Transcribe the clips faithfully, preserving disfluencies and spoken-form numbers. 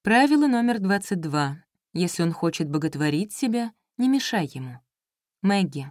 Правило номер двадцать два. Если он хочет боготворить себя, не мешай ему. Мэгги.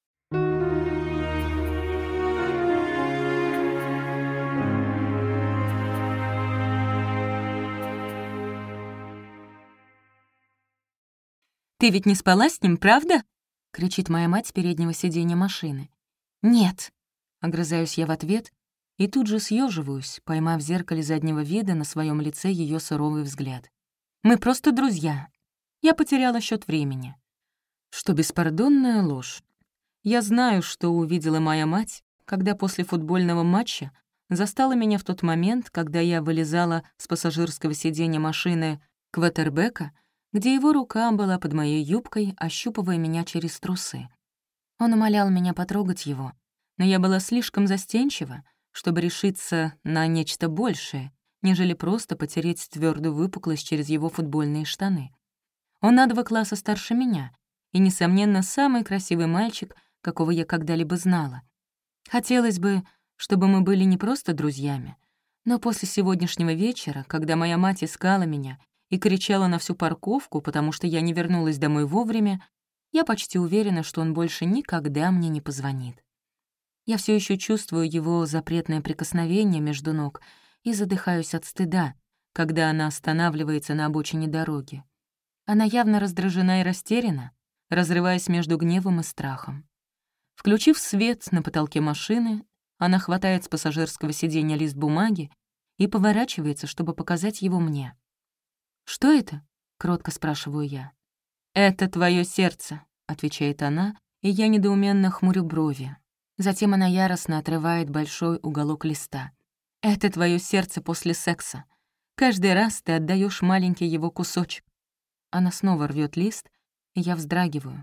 «Ты ведь не спала с ним, правда?» — кричит моя мать с переднего сиденья машины. «Нет», — огрызаюсь я в ответ и тут же съеживаюсь, поймав в зеркале заднего вида на своем лице ее суровый взгляд. «Мы просто друзья. Я потеряла счет времени». Что беспардонная ложь. Я знаю, что увидела моя мать, когда после футбольного матча застала меня в тот момент, когда я вылезала с пассажирского сиденья машины квотербека, где его рука была под моей юбкой, ощупывая меня через трусы. Он умолял меня потрогать его, но я была слишком застенчива, чтобы решиться на нечто большее, нежели просто потереть твердую выпуклость через его футбольные штаны. Он на два класса старше меня и, несомненно, самый красивый мальчик, какого я когда-либо знала. Хотелось бы, чтобы мы были не просто друзьями, но после сегодняшнего вечера, когда моя мать искала меня и кричала на всю парковку, потому что я не вернулась домой вовремя, я почти уверена, что он больше никогда мне не позвонит. Я все еще чувствую его запретное прикосновение между ног и задыхаюсь от стыда, когда она останавливается на обочине дороги. Она явно раздражена и растеряна, разрываясь между гневом и страхом. Включив свет на потолке машины, она хватает с пассажирского сиденья лист бумаги и поворачивается, чтобы показать его мне. «Что это?» — кротко спрашиваю я. «Это твое сердце», — отвечает она, и я недоуменно хмурю брови. Затем она яростно отрывает большой уголок листа. «Это твое сердце после секса. Каждый раз ты отдаешь маленький его кусочек». Она снова рвет лист, и я вздрагиваю.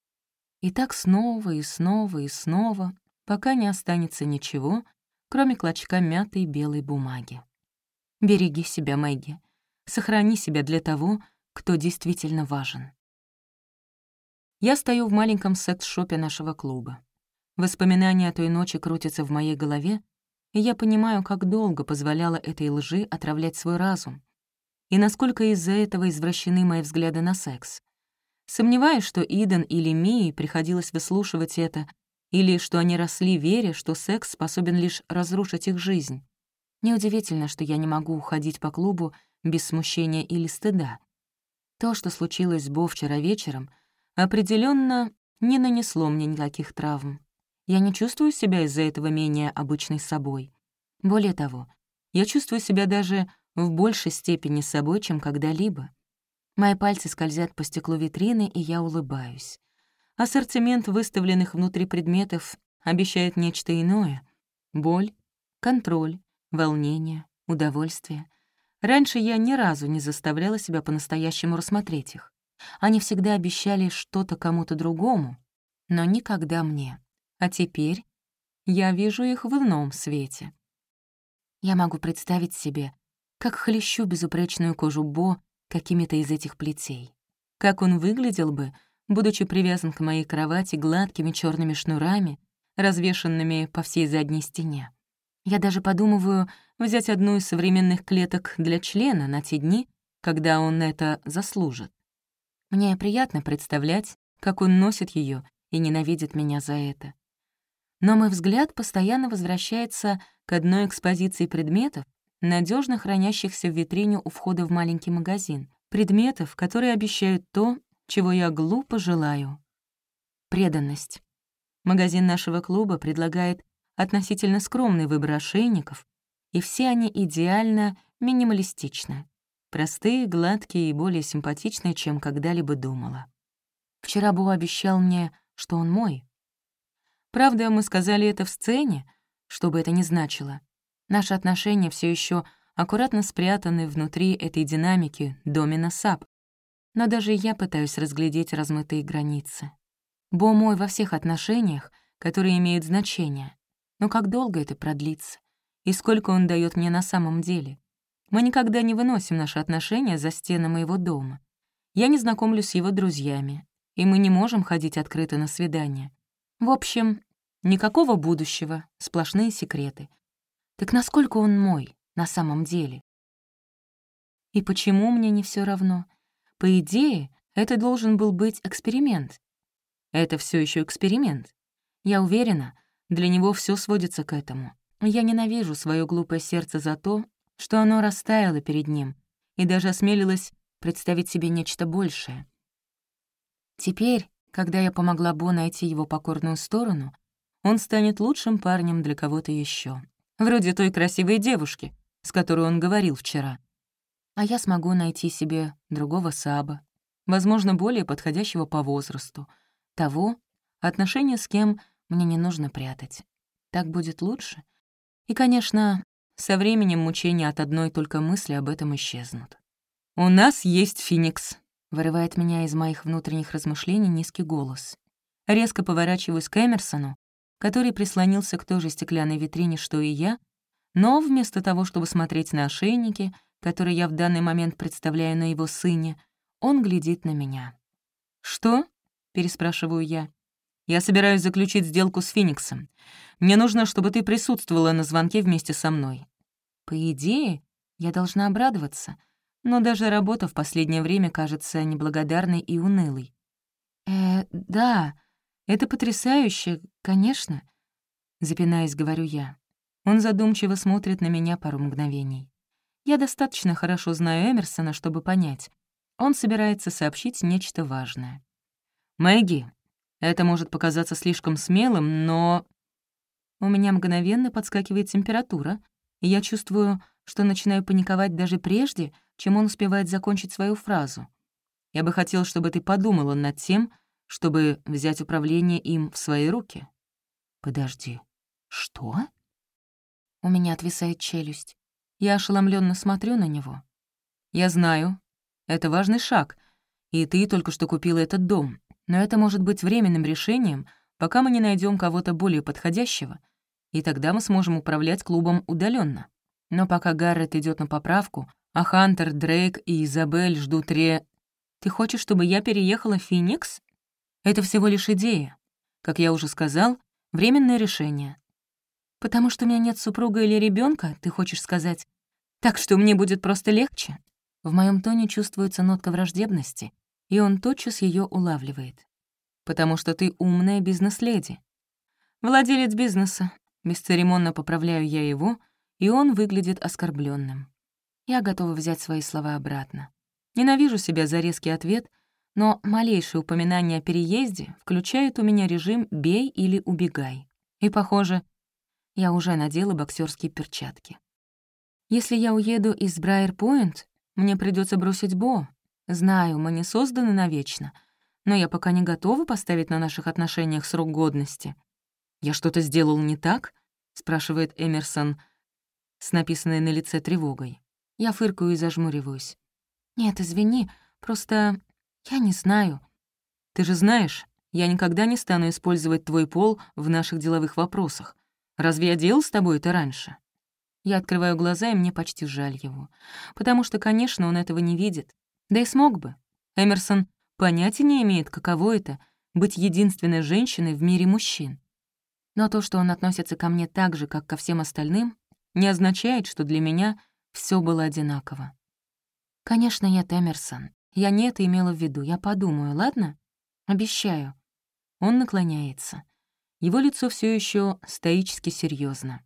И так снова и снова и снова, пока не останется ничего, кроме клочка мятой белой бумаги. Береги себя, Мэгги. Сохрани себя для того, кто действительно важен. Я стою в маленьком секс-шопе нашего клуба. Воспоминания о той ночи крутятся в моей голове, и я понимаю, как долго позволяла этой лжи отравлять свой разум, и насколько из-за этого извращены мои взгляды на секс. Сомневаюсь, что Иден или Мии приходилось выслушивать это, или что они росли, веря, что секс способен лишь разрушить их жизнь. Неудивительно, что я не могу уходить по клубу без смущения или стыда. То, что случилось с Бо вчера вечером, определенно не нанесло мне никаких травм. Я не чувствую себя из-за этого менее обычной собой. Более того, я чувствую себя даже в большей степени собой, чем когда-либо. Мои пальцы скользят по стеклу витрины, и я улыбаюсь. Ассортимент выставленных внутри предметов обещает нечто иное. Боль, контроль, волнение, удовольствие. Раньше я ни разу не заставляла себя по-настоящему рассмотреть их. Они всегда обещали что-то кому-то другому, но никогда мне. А теперь я вижу их в ином свете. Я могу представить себе, как хлещу безупречную кожу Бо какими-то из этих плетей. Как он выглядел бы, будучи привязан к моей кровати гладкими черными шнурами, развешанными по всей задней стене. Я даже подумываю взять одну из современных клеток для члена на те дни, когда он это заслужит. Мне приятно представлять, как он носит ее и ненавидит меня за это. Но мой взгляд постоянно возвращается к одной экспозиции предметов, надежно хранящихся в витрине у входа в маленький магазин, предметов, которые обещают то, чего я глупо желаю. Преданность. Магазин нашего клуба предлагает относительно скромный выбор ошейников, и все они идеально минималистичны. Простые, гладкие и более симпатичные, чем когда-либо думала. Вчера Бо обещал мне, что он мой. Правда, мы сказали это в сцене, что бы это ни значило. Наши отношения все еще аккуратно спрятаны внутри этой динамики домино-сап. Но даже я пытаюсь разглядеть размытые границы. Бо мой во всех отношениях, которые имеют значение. Но как долго это продлится? И сколько он дает мне на самом деле? Мы никогда не выносим наши отношения за стены моего дома. Я не знакомлюсь с его друзьями, и мы не можем ходить открыто на свидания. В общем, никакого будущего, сплошные секреты. Так насколько он мой на самом деле? И почему мне не все равно? По идее, это должен был быть эксперимент. Это все еще эксперимент. Я уверена, для него все сводится к этому. Я ненавижу свое глупое сердце за то, что оно растаяло перед ним и даже осмелилось представить себе нечто большее. Теперь, когда я помогла Бо найти его покорную сторону, он станет лучшим парнем для кого-то еще, вроде той красивой девушки, с которой он говорил вчера. А я смогу найти себе другого Саба, возможно, более подходящего по возрасту, того, отношения с кем мне не нужно прятать. Так будет лучше. И, конечно, со временем мучения от одной только мысли об этом исчезнут. «У нас есть Феникс», — вырывает меня из моих внутренних размышлений низкий голос. Резко поворачиваюсь к Эмерсону, который прислонился к той же стеклянной витрине, что и я, но вместо того, чтобы смотреть на ошейники, которые я в данный момент представляю на его сыне, он глядит на меня. «Что?» — переспрашиваю я. «Я собираюсь заключить сделку с Фениксом. Мне нужно, чтобы ты присутствовала на звонке вместе со мной». По идее, я должна обрадоваться, но даже работа в последнее время кажется неблагодарной и унылой. «Э, да, это потрясающе, конечно», — запинаясь, говорю я. Он задумчиво смотрит на меня пару мгновений. Я достаточно хорошо знаю Эмерсона, чтобы понять. Он собирается сообщить нечто важное. «Мэгги, это может показаться слишком смелым, но...» У меня мгновенно подскакивает температура, и я чувствую, что начинаю паниковать даже прежде, чем он успевает закончить свою фразу. «Я бы хотел, чтобы ты подумала над тем, чтобы взять управление им в свои руки». «Подожди, что?» У меня отвисает челюсть. Я ошеломленно смотрю на него. «Я знаю, это важный шаг, и ты только что купила этот дом, но это может быть временным решением, пока мы не найдем кого-то более подходящего, и тогда мы сможем управлять клубом удаленно. Но пока Гаррет идет на поправку, а Хантер, Дрейк и Изабель ждут ре... Ты хочешь, чтобы я переехала в Феникс? Это всего лишь идея. Как я уже сказал, временное решение. Потому что у меня нет супруга или ребенка, ты хочешь сказать? Так что мне будет просто легче? В моем тоне чувствуется нотка враждебности, и он тотчас ее улавливает. Потому что ты умная бизнес-леди. Владелец бизнеса. Бесцеремонно поправляю я его, и он выглядит оскорбленным. Я готова взять свои слова обратно. Ненавижу себя за резкий ответ, но малейшее упоминание о переезде включает у меня режим «бей или убегай». И, похоже, я уже надела боксерские перчатки. Если я уеду из Брайер-Пойнт, мне придется бросить Бо. Знаю, мы не созданы навечно, но я пока не готова поставить на наших отношениях срок годности. «Я что-то сделал не так?» — спрашивает Эмерсон с написанной на лице тревогой. Я фыркаю и зажмуриваюсь. «Нет, извини, просто я не знаю». «Ты же знаешь, я никогда не стану использовать твой пол в наших деловых вопросах. Разве я делал с тобой это раньше?» Я открываю глаза, и мне почти жаль его. Потому что, конечно, он этого не видит. Да и смог бы. Эмерсон понятия не имеет, каково это — быть единственной женщиной в мире мужчин. Но то, что он относится ко мне так же, как ко всем остальным, не означает, что для меня все было одинаково. Конечно, нет, Эмерсон. Я не это имела в виду. Я подумаю, ладно? Обещаю. Он наклоняется. Его лицо все еще стоически серьезно.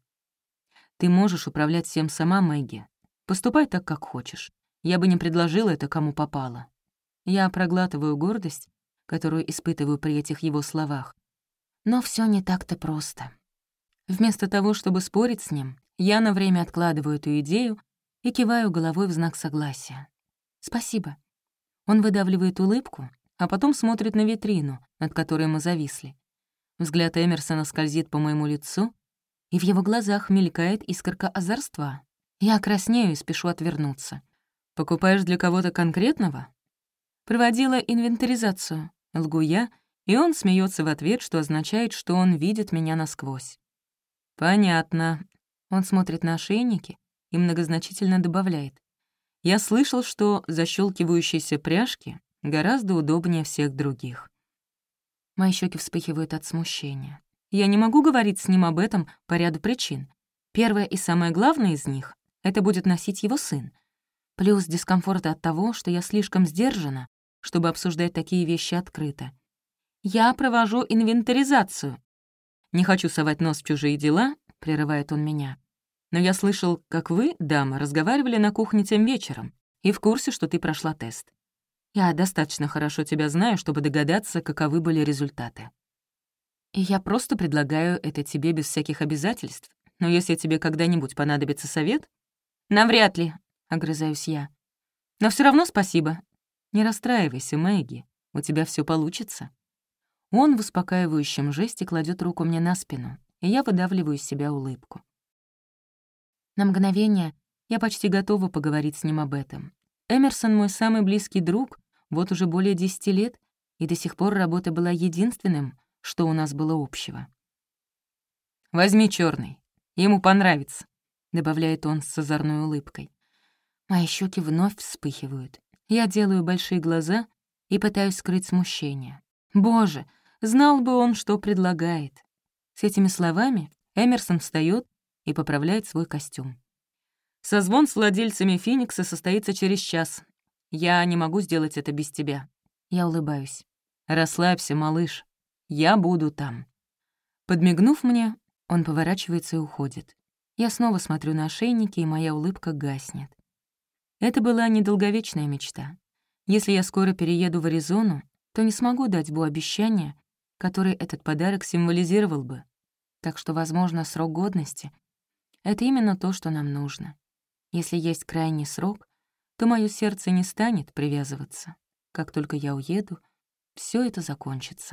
Ты можешь управлять всем сама, Мэгги. Поступай так, как хочешь. Я бы не предложила это кому попало. Я проглатываю гордость, которую испытываю при этих его словах. Но все не так-то просто. Вместо того, чтобы спорить с ним, я на время откладываю эту идею и киваю головой в знак согласия. «Спасибо». Он выдавливает улыбку, а потом смотрит на витрину, над которой мы зависли. Взгляд Эмерсона скользит по моему лицу, и в его глазах мелькает искорка озорства. Я краснею и спешу отвернуться. «Покупаешь для кого-то конкретного?» «Проводила инвентаризацию», — лгу я, и он смеется в ответ, что означает, что он видит меня насквозь. «Понятно». Он смотрит на ошейники и многозначительно добавляет. «Я слышал, что защелкивающиеся пряжки гораздо удобнее всех других». Мои щеки вспыхивают от смущения. Я не могу говорить с ним об этом по ряду причин. Первое и самое главное из них — это будет носить его сын. Плюс дискомфорт от того, что я слишком сдержана, чтобы обсуждать такие вещи открыто. «Я провожу инвентаризацию». «Не хочу совать нос в чужие дела», — прерывает он меня. «Но я слышал, как вы, дама, разговаривали на кухне тем вечером и в курсе, что ты прошла тест. Я достаточно хорошо тебя знаю, чтобы догадаться, каковы были результаты. И я просто предлагаю это тебе без всяких обязательств. Но если тебе когда-нибудь понадобится совет...» «Навряд ли», — огрызаюсь я. «Но все равно спасибо». «Не расстраивайся, Мэгги, у тебя все получится». Он в успокаивающем жесте кладет руку мне на спину, и я выдавливаю из себя улыбку. На мгновение я почти готова поговорить с ним об этом. Эмерсон — мой самый близкий друг, вот уже более десяти лет, и до сих пор работа была единственным, что у нас было общего. «Возьми черный, ему понравится», — добавляет он с озорной улыбкой. Мои щеки вновь вспыхивают. Я делаю большие глаза и пытаюсь скрыть смущение. Боже, знал бы он, что предлагает. С этими словами Эмерсон встает и поправляет свой костюм. «Созвон с владельцами «Феникса» состоится через час. Я не могу сделать это без тебя». Я улыбаюсь. «Расслабься, малыш. Я буду там». Подмигнув мне, он поворачивается и уходит. Я снова смотрю на ошейники, и моя улыбка гаснет. Это была недолговечная мечта. Если я скоро перееду в Аризону, то не смогу дать Бу обещание, которое этот подарок символизировал бы. Так что, возможно, срок годности — это именно то, что нам нужно. Если есть крайний срок, то моё сердце не станет привязываться. Как только я уеду, все это закончится.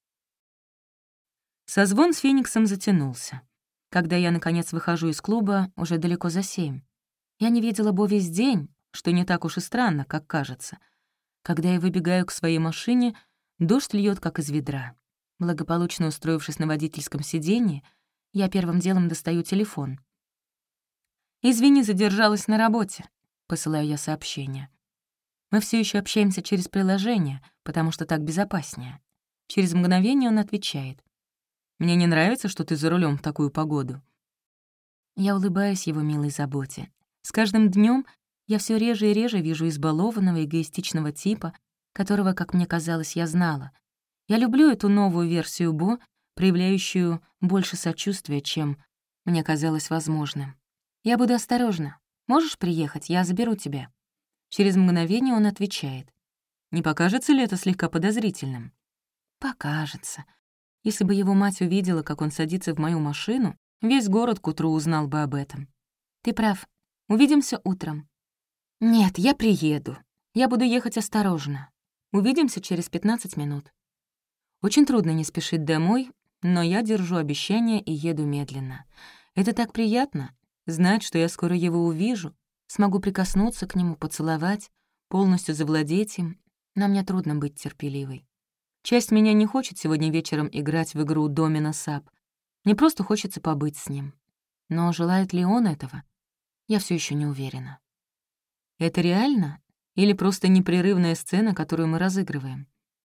Созвон с Фениксом затянулся. Когда я, наконец, выхожу из клуба, уже далеко за семь. Я не видела Бо весь день, что не так уж и странно, как кажется. Когда я выбегаю к своей машине, дождь льет как из ведра. Благополучно устроившись на водительском сиденье, я первым делом достаю телефон. «Извини, задержалась на работе», — посылаю я сообщение. Мы все еще общаемся через приложение, потому что так безопаснее. Через мгновение он отвечает. «Мне не нравится, что ты за рулем в такую погоду». Я улыбаюсь его милой заботе. С каждым днем я все реже и реже вижу избалованного, эгоистичного типа, которого, как мне казалось, я знала. Я люблю эту новую версию Бо, проявляющую больше сочувствия, чем мне казалось возможным. «Я буду осторожна. Можешь приехать? Я заберу тебя». Через мгновение он отвечает. «Не покажется ли это слегка подозрительным?» «Покажется. Если бы его мать увидела, как он садится в мою машину, весь город к утру узнал бы об этом. Ты прав. Увидимся утром». «Нет, я приеду. Я буду ехать осторожно. Увидимся через пятнадцать минут». Очень трудно не спешить домой, но я держу обещание и еду медленно. Это так приятно — знать, что я скоро его увижу, смогу прикоснуться к нему, поцеловать, полностью завладеть им, но мне трудно быть терпеливой. Часть меня не хочет сегодня вечером играть в игру «Домино Сап». Мне просто хочется побыть с ним. Но желает ли он этого? Я все еще не уверена. Это реально? Или просто непрерывная сцена, которую мы разыгрываем?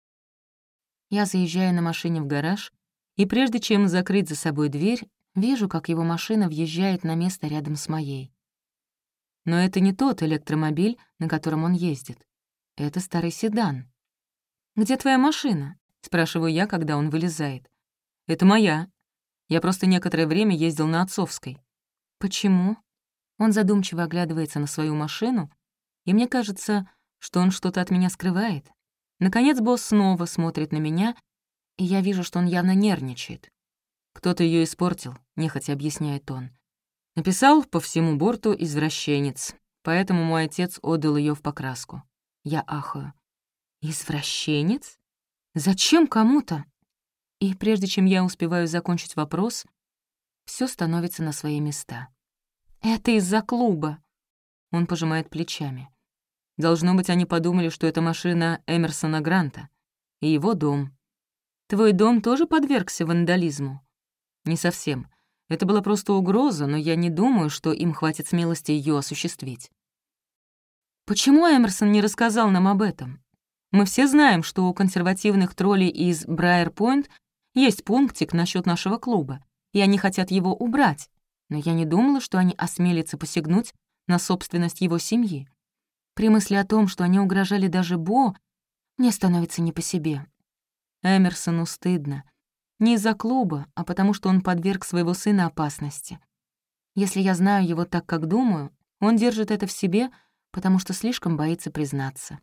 Я заезжаю на машине в гараж, и прежде чем закрыть за собой дверь, вижу, как его машина въезжает на место рядом с моей. Но это не тот электромобиль, на котором он ездит. Это старый седан. «Где твоя машина?» — спрашиваю я, когда он вылезает. «Это моя. Я просто некоторое время ездил на отцовской». «Почему?» Он задумчиво оглядывается на свою машину, и мне кажется, что он что-то от меня скрывает. Наконец босс снова смотрит на меня, и я вижу, что он явно нервничает. «Кто-то ее испортил», — нехотя объясняет он. «Написал по всему борту «извращенец», поэтому мой отец отдал ее в покраску». Я ахаю. «Извращенец? Зачем кому-то?» И прежде чем я успеваю закончить вопрос, все становится на свои места. «Это из-за клуба». Он пожимает плечами. Должно быть, они подумали, что это машина Эмерсона Гранта и его дом. Твой дом тоже подвергся вандализму? Не совсем. Это была просто угроза, но я не думаю, что им хватит смелости ее осуществить. Почему Эмерсон не рассказал нам об этом? Мы все знаем, что у консервативных троллей из Брайер-Пойнт есть пунктик насчет нашего клуба, и они хотят его убрать, но я не думала, что они осмелятся посягнуть на собственность его семьи. При мысли о том, что они угрожали даже Бо, мне становится не по себе. Эмерсону стыдно. Не из-за клуба, а потому что он подверг своего сына опасности. Если я знаю его так, как думаю, он держит это в себе, потому что слишком боится признаться.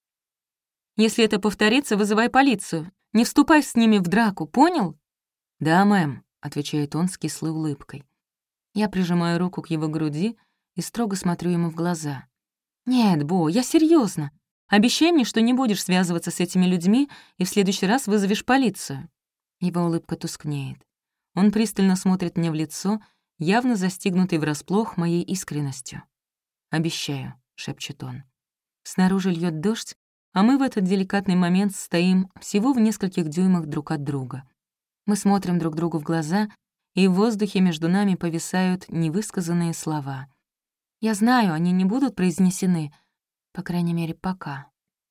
«Если это повторится, вызывай полицию. Не вступай с ними в драку, понял?» «Да, мэм», — отвечает он с кислой улыбкой. Я прижимаю руку к его груди и строго смотрю ему в глаза. «Нет, Бо, я серьезно. Обещай мне, что не будешь связываться с этими людьми и в следующий раз вызовешь полицию». Его улыбка тускнеет. Он пристально смотрит мне в лицо, явно застигнутый врасплох моей искренностью. «Обещаю», — шепчет он. Снаружи льет дождь, а мы в этот деликатный момент стоим всего в нескольких дюймах друг от друга. Мы смотрим друг другу в глаза, и в воздухе между нами повисают невысказанные слова. Я знаю, они не будут произнесены, по крайней мере, пока.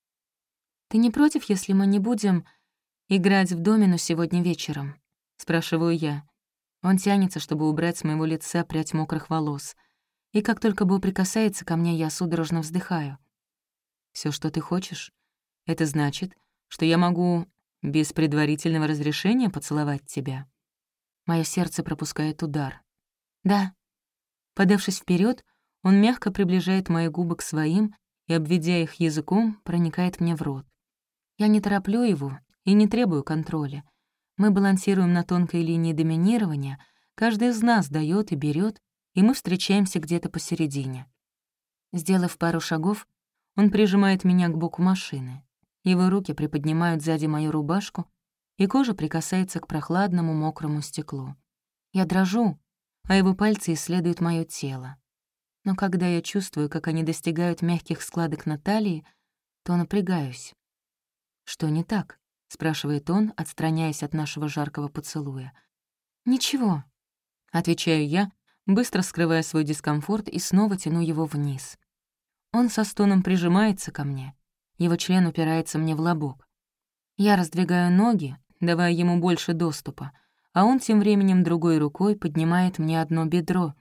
«Ты не против, если мы не будем играть в домино сегодня вечером?» — спрашиваю я. Он тянется, чтобы убрать с моего лица прядь мокрых волос. И как только Бо прикасается ко мне, я судорожно вздыхаю. Все, что ты хочешь, это значит, что я могу без предварительного разрешения поцеловать тебя?» Мое сердце пропускает удар. «Да». Подавшись вперед, он мягко приближает мои губы к своим и, обведя их языком, проникает мне в рот. Я не тороплю его и не требую контроля. Мы балансируем на тонкой линии доминирования, каждый из нас даёт и берёт, и мы встречаемся где-то посередине. Сделав пару шагов, он прижимает меня к боку машины. Его руки приподнимают сзади мою рубашку, и кожа прикасается к прохладному мокрому стеклу. Я дрожу, а его пальцы исследуют моё тело. Но когда я чувствую, как они достигают мягких складок на талии, то напрягаюсь. «Что не так?» — спрашивает он, отстраняясь от нашего жаркого поцелуя. «Ничего», — отвечаю я, быстро скрывая свой дискомфорт и снова тяну его вниз. Он со стоном прижимается ко мне, его член упирается мне в лобок. Я раздвигаю ноги, давая ему больше доступа, а он тем временем другой рукой поднимает мне одно бедро.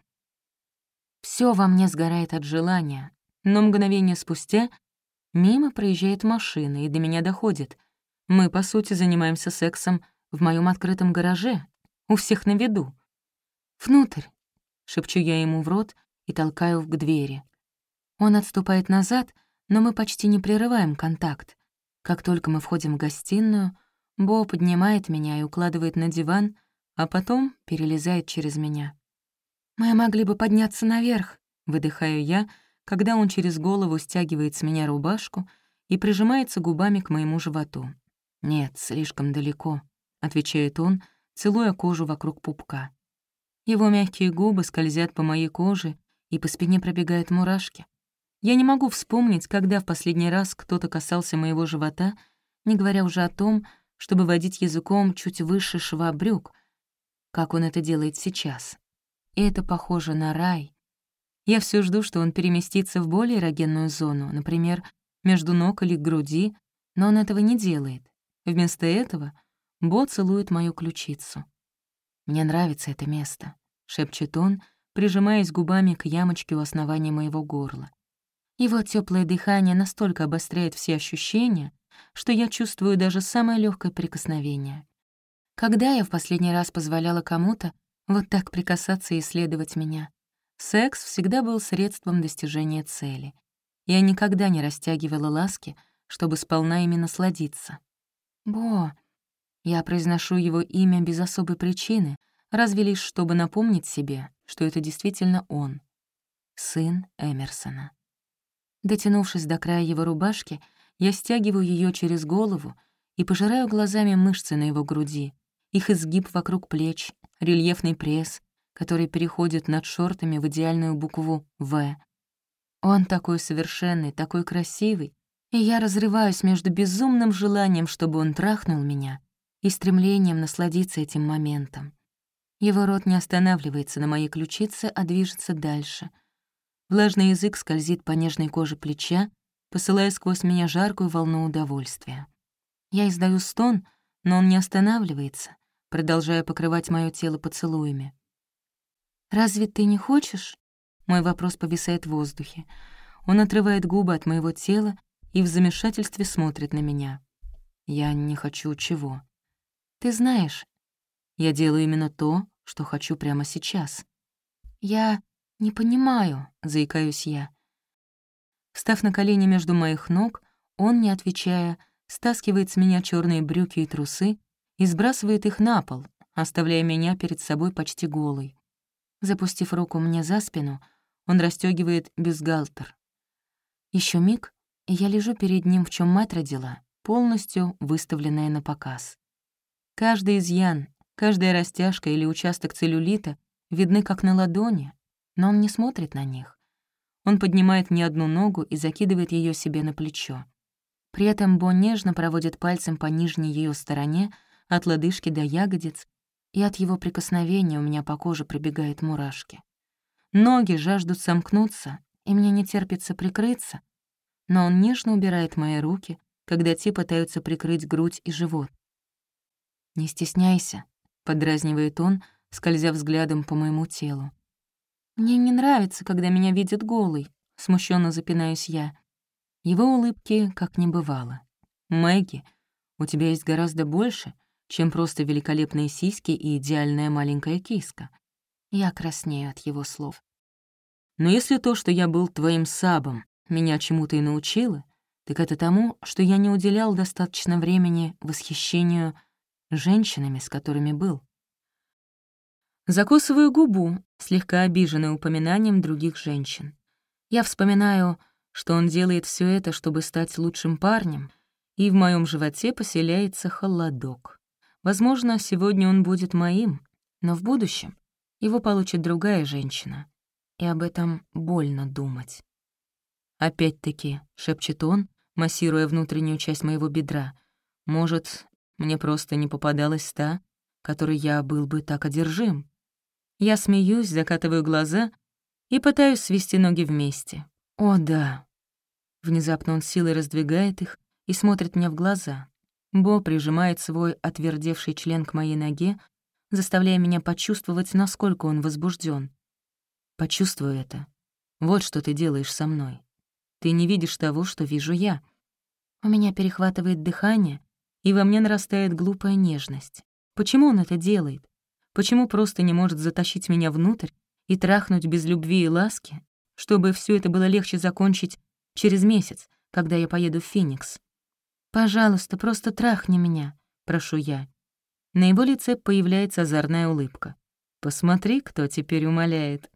Всё во мне сгорает от желания, но мгновение спустя мимо проезжает машина, и до меня доходит. Мы, по сути, занимаемся сексом в моем открытом гараже, у всех на виду. «Внутрь», — шепчу я ему в рот и толкаю к двери. Он отступает назад, но мы почти не прерываем контакт. Как только мы входим в гостиную, Бо поднимает меня и укладывает на диван, а потом перелезает через меня. «Мы могли бы подняться наверх», — выдыхаю я, когда он через голову стягивает с меня рубашку и прижимается губами к моему животу. «Нет, слишком далеко», — отвечает он, целуя кожу вокруг пупка. Его мягкие губы скользят по моей коже, и по спине пробегают мурашки. Я не могу вспомнить, когда в последний раз кто-то касался моего живота, не говоря уже о том, чтобы водить языком чуть выше шва брюк, как он это делает сейчас. И это похоже на рай. Я все жду, что он переместится в более эрогенную зону, например, между ног или груди, но он этого не делает. Вместо этого Бо целует мою ключицу. «Мне нравится это место», — шепчет он, прижимаясь губами к ямочке у основания моего горла. Его теплое дыхание настолько обостряет все ощущения, что я чувствую даже самое легкое прикосновение. Когда я в последний раз позволяла кому-то вот так прикасаться и исследовать меня? Секс всегда был средством достижения цели. Я никогда не растягивала ласки, чтобы сполна ими насладиться. «Бо», я произношу его имя без особой причины, разве лишь чтобы напомнить себе, что это действительно он, сын Эмерсона. Дотянувшись до края его рубашки, я стягиваю ее через голову и пожираю глазами мышцы на его груди, их изгиб вокруг плеч, рельефный пресс, который переходит над шортами в идеальную букву «В». Он такой совершенный, такой красивый, и я разрываюсь между безумным желанием, чтобы он трахнул меня, и стремлением насладиться этим моментом. Его рот не останавливается на моей ключице, а движется дальше. Влажный язык скользит по нежной коже плеча, посылая сквозь меня жаркую волну удовольствия. Я издаю стон, но он не останавливается, продолжая покрывать моё тело поцелуями. «Разве ты не хочешь?» Мой вопрос повисает в воздухе. Он отрывает губы от моего тела и в замешательстве смотрит на меня. Я не хочу чего. Ты знаешь, я делаю именно то, что хочу прямо сейчас. Я не понимаю, заикаюсь я. Встав на колени между моих ног, он, не отвечая, стаскивает с меня черные брюки и трусы и сбрасывает их на пол, оставляя меня перед собой почти голой. Запустив руку мне за спину, он расстёгивает бюстгальтер. Еще миг, и я лежу перед ним, в чем мать родила, полностью выставленная на показ. Каждый изъян, каждая растяжка или участок целлюлита видны как на ладони, но он не смотрит на них. Он поднимает мне одну ногу и закидывает ее себе на плечо. При этом Бо нежно проводит пальцем по нижней ее стороне, от лодыжки до ягодиц, и от его прикосновения у меня по коже пробегают мурашки. Ноги жаждут сомкнуться, и мне не терпится прикрыться, но он нежно убирает мои руки, когда те пытаются прикрыть грудь и живот. «Не стесняйся», — подразнивает он, скользя взглядом по моему телу. «Мне не нравится, когда меня видят голой», — смущенно запинаюсь я. Его улыбки как не бывало. «Мэгги, у тебя есть гораздо больше, чем просто великолепные сиськи и идеальная маленькая киска». Я краснею от его слов. «Но если то, что я был твоим сабом, меня чему-то и научило, так это тому, что я не уделял достаточно времени восхищению женщинами, с которыми был». Закусываю губу, слегка обиженная упоминанием других женщин. Я вспоминаю, что он делает все это, чтобы стать лучшим парнем, и в моем животе поселяется холодок. Возможно, сегодня он будет моим, но в будущем его получит другая женщина, и об этом больно думать. «Опять-таки», — шепчет он, массируя внутреннюю часть моего бедра, «может, мне просто не попадалась та, которой я был бы так одержим». Я смеюсь, закатываю глаза и пытаюсь свести ноги вместе. «О, да». Внезапно он силой раздвигает их и смотрит мне в глаза. Бо прижимает свой отвердевший член к моей ноге, заставляя меня почувствовать, насколько он возбужден. «Почувствуй это. Вот что ты делаешь со мной. Ты не видишь того, что вижу я». У меня перехватывает дыхание, и во мне нарастает глупая нежность. Почему он это делает? Почему просто не может затащить меня внутрь и трахнуть без любви и ласки, чтобы все это было легче закончить через месяц, когда я поеду в Феникс? «Пожалуйста, просто трахни меня», — прошу я. На его лице появляется озорная улыбка. «Посмотри, кто теперь умоляет».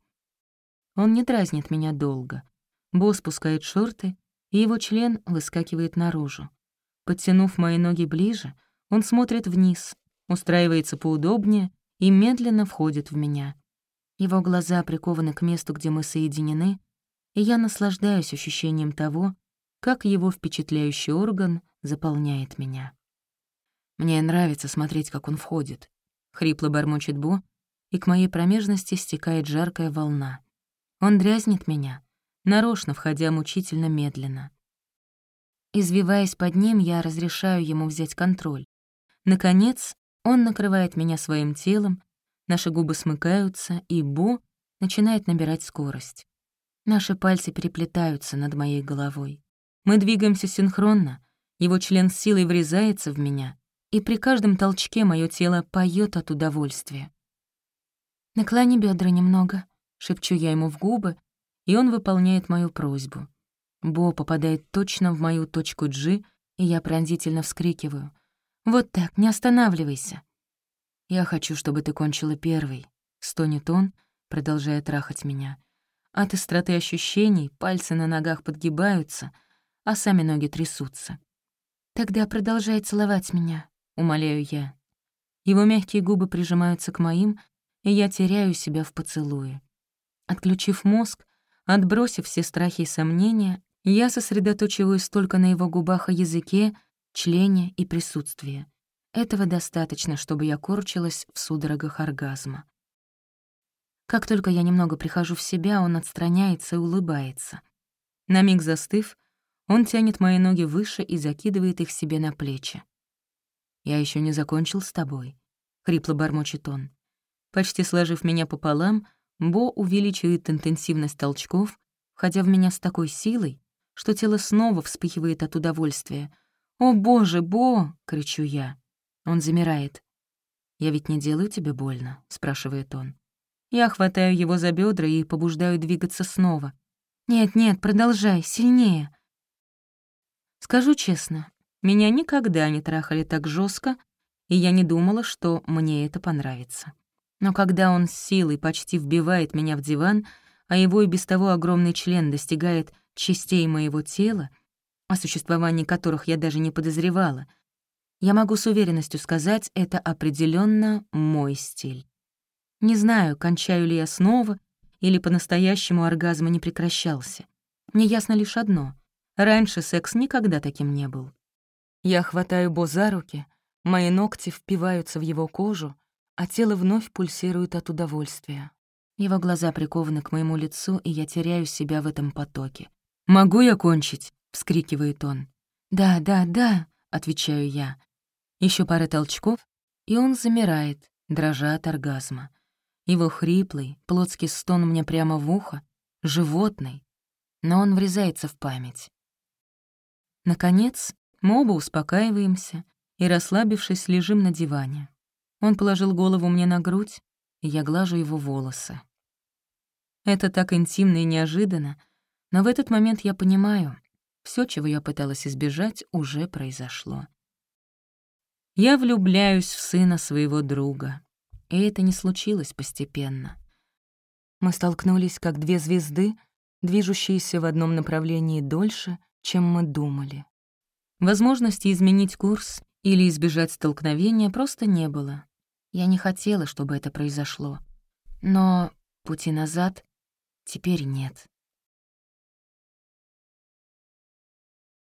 Он не дразнит меня долго. Бо спускает шорты, и его член выскакивает наружу. Подтянув мои ноги ближе, он смотрит вниз, устраивается поудобнее и медленно входит в меня. Его глаза прикованы к месту, где мы соединены, и я наслаждаюсь ощущением того, как его впечатляющий орган заполняет меня. «Мне нравится смотреть, как он входит», — хрипло бормочет Бо, и к моей промежности стекает жаркая волна. Он дразнит меня, нарочно входя мучительно медленно. Извиваясь под ним, я разрешаю ему взять контроль. Наконец, он накрывает меня своим телом, наши губы смыкаются, и Бо начинает набирать скорость. Наши пальцы переплетаются над моей головой. Мы двигаемся синхронно, его член с силой врезается в меня, и при каждом толчке мое тело поет от удовольствия. «Наклони бедра немного», — шепчу я ему в губы, и он выполняет мою просьбу. Бо попадает точно в мою точку G, и я пронзительно вскрикиваю. «Вот так, не останавливайся». «Я хочу, чтобы ты кончила первой», — стонет он, продолжая трахать меня. От остроты ощущений пальцы на ногах подгибаются, а сами ноги трясутся. «Тогда продолжай целовать меня», — умоляю я. Его мягкие губы прижимаются к моим, и я теряю себя в поцелуе. Отключив мозг, отбросив все страхи и сомнения, я сосредоточиваюсь только на его губах и языке, члене и присутствии. Этого достаточно, чтобы я корчилась в судорогах оргазма. Как только я немного прихожу в себя, он отстраняется и улыбается. На миг застыв, он тянет мои ноги выше и закидывает их себе на плечи. «Я еще не закончил с тобой», — хрипло бормочет он. Почти сложив меня пополам, Бо увеличивает интенсивность толчков, входя в меня с такой силой, что тело снова вспыхивает от удовольствия. «О, боже, Бо!» — кричу я. Он замирает. «Я ведь не делаю тебе больно?» — спрашивает он. Я хватаю его за бедра и побуждаю двигаться снова. «Нет, нет, продолжай, сильнее». Скажу честно, меня никогда не трахали так жестко, и я не думала, что мне это понравится. Но когда он с силой почти вбивает меня в диван, а его и без того огромный член достигает частей моего тела, о существовании которых я даже не подозревала, я могу с уверенностью сказать, это определенно мой стиль. Не знаю, кончаю ли я снова, или по-настоящему оргазм не прекращался. Мне ясно лишь одно — раньше секс никогда таким не был. Я хватаю Бо за руки, мои ногти впиваются в его кожу, а тело вновь пульсирует от удовольствия. Его глаза прикованы к моему лицу, и я теряю себя в этом потоке. «Могу я кончить?» — вскрикивает он. «Да, да, да», — отвечаю я. Еще пара толчков, и он замирает, дрожа от оргазма. Его хриплый, плотский стон мне прямо в ухо, животный, но он врезается в память. Наконец, мы оба успокаиваемся и, расслабившись, лежим на диване. Он положил голову мне на грудь, и я глажу его волосы. Это так интимно и неожиданно, но в этот момент я понимаю, все, чего я пыталась избежать, уже произошло. Я влюбляюсь в сына своего друга, и это не случилось постепенно. Мы столкнулись как две звезды, движущиеся в одном направлении дольше, чем мы думали. Возможности изменить курс или избежать столкновения просто не было. Я не хотела, чтобы это произошло. Но пути назад теперь нет.